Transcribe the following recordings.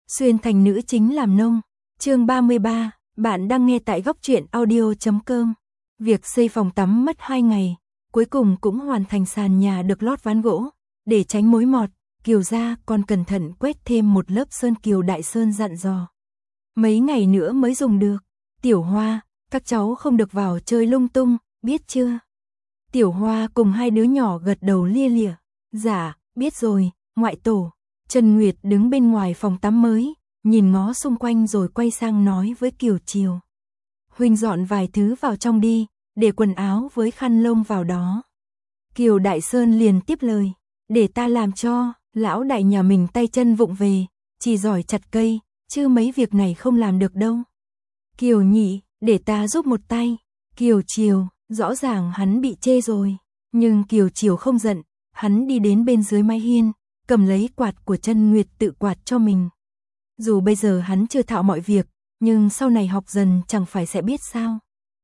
Xuyên thành nữ chính làm nông. Chương 33, bạn đang nghe tại góc truyện audio.com. Việc xây phòng tắm mất 2 ngày, cuối cùng cũng hoàn thành, sàn nhà được lót ván gỗ, để tránh mối mọt, Kiều gia còn cẩn thận quét thêm một lớp sơn. Kiều Đại Sơn dặn dò. Mấy ngày nữa mới dùng được. Tiểu Hoa, các cháu không được vào chơi lung tung, biết chưa? Tiểu Hoa cùng hai đứa nhỏ gật đầu lia lịa. Dạ, biết rồi, ngoại tổ. Trần Nguyệt đứng bên ngoài phòng tắm mới, nhìn ngó xung quanh rồi quay sang nói với Kiều Chiều. Huynh dọn vài thứ vào trong đi, để quần áo với khăn lông vào đó. Kiều Đại Sơn liền tiếp lời. Để ta làm cho, lão đại nhà mình tay chân vụng về, chỉ giỏi chặt cây, chứ mấy việc này không làm được đâu. Kiều Nhị, để ta giúp một tay. Kiều Chiều, rõ ràng hắn bị chê rồi, nhưng Kiều Chiều không giận, hắn đi đến bên dưới mái hiên, cầm lấy quạt của Trần Nguyệt tự quạt cho mình. Dù bây giờ hắn chưa thạo mọi việc, nhưng sau này học dần chẳng phải sẽ biết sao.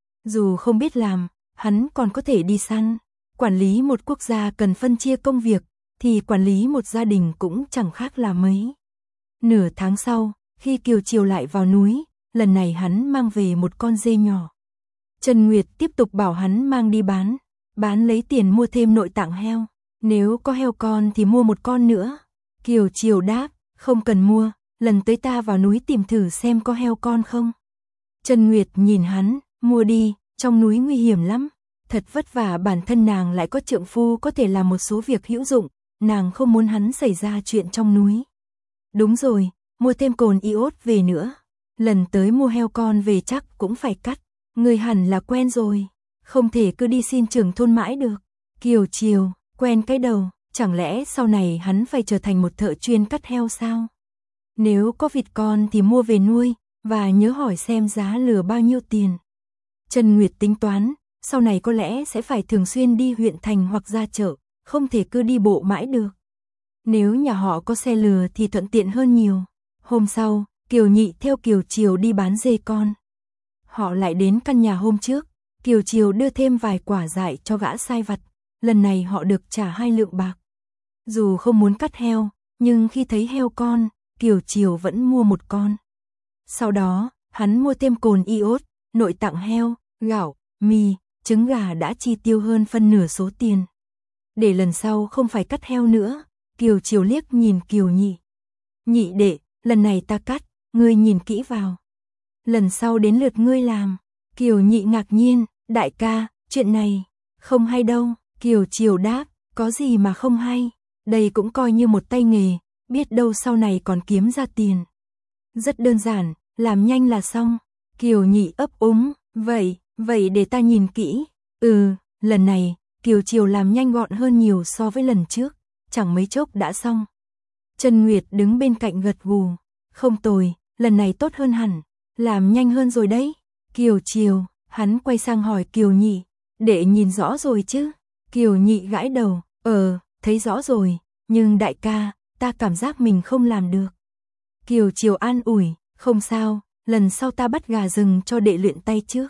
Dù không biết làm, hắn còn có thể đi săn. Quản lý một quốc gia cần phân chia công việc, thì quản lý một gia đình cũng chẳng khác là mấy. Nửa tháng sau, khi Kiều Chiều lại vào núi, lần này hắn mang về một con dê nhỏ. Trần Nguyệt tiếp tục bảo hắn mang đi bán lấy tiền mua thêm nội tạng heo. Nếu có heo con thì mua một con nữa. Kiều Chiều đáp, không cần mua, lần tới ta vào núi tìm thử xem có heo con không. Trần Nguyệt nhìn hắn, mua đi, trong núi nguy hiểm lắm. Thật vất vả bản thân nàng lại có trượng phu có thể làm một số việc hữu dụng, nàng không muốn hắn xảy ra chuyện trong núi. Đúng rồi, mua thêm cồn iốt về nữa. Lần tới mua heo con về chắc cũng phải cắt. Người hẳn là quen rồi, không thể cứ đi xin trưởng thôn mãi được. Kiều Chiều, quen cái đầu, chẳng lẽ sau này hắn phải trở thành một thợ chuyên cắt heo sao? Nếu có vịt con thì mua về nuôi, và nhớ hỏi xem giá lừa bao nhiêu tiền. Trần Nguyệt tính toán, sau này có lẽ sẽ phải thường xuyên đi huyện thành hoặc ra chợ, không thể cứ đi bộ mãi được. Nếu nhà họ có xe lừa thì thuận tiện hơn nhiều. Hôm sau, Kiều Nhị theo Kiều Chiều đi bán dê con. Họ lại đến căn nhà hôm trước, Kiều Chiều đưa thêm vài quả dại cho gã sai vặt, lần này họ được trả 2 lượng bạc. Dù không muốn cắt heo, nhưng khi thấy heo con, Kiều Chiều vẫn mua một con. Sau đó, hắn mua thêm cồn iốt, nội tạng heo, gạo, mì, trứng gà, đã chi tiêu hơn phân nửa số tiền. Để lần sau không phải cắt heo nữa, Kiều Chiều liếc nhìn Kiều Nhị. Nhị đệ, lần này ta cắt, ngươi nhìn kỹ vào. Lần sau đến lượt ngươi làm. Kiều Nhị ngạc nhiên, đại ca, chuyện này, không hay đâu. Kiều Chiều đáp, có gì mà không hay, đây cũng coi như một tay nghề, biết đâu sau này còn kiếm ra tiền. Rất đơn giản, làm nhanh là xong. Kiều Nhị ấp úng, vậy để ta nhìn kỹ. Lần này, Kiều Chiều làm nhanh gọn hơn nhiều so với lần trước, chẳng mấy chốc đã xong. Trần Nguyệt đứng bên cạnh gật gù, không tồi, lần này tốt hơn hẳn, làm nhanh hơn rồi đấy. Kiều Chiều, hắn quay sang hỏi Kiều Nhị, đệ nhìn rõ rồi chứ? Kiều Nhị gãi đầu, thấy rõ rồi, nhưng đại ca, ta cảm giác mình không làm được. Kiều Chiều an ủi, không sao, lần sau ta bắt gà rừng cho đệ luyện tay trước.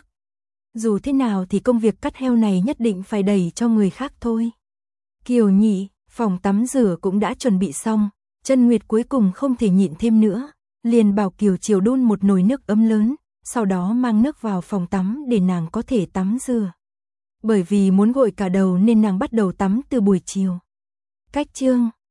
Dù thế nào thì công việc cắt heo này nhất định phải đẩy cho người khác thôi. Kiều Nhị, phòng tắm rửa cũng đã chuẩn bị xong, Trần Nguyệt cuối cùng không thể nhịn thêm nữa, liền bảo Kiều Chiều đun một nồi nước ấm lớn, sau đó mang nước vào phòng tắm để nàng có thể tắm rửa. Bởi vì muốn gội cả đầu nên nàng bắt đầu tắm từ buổi chiều. Cách chương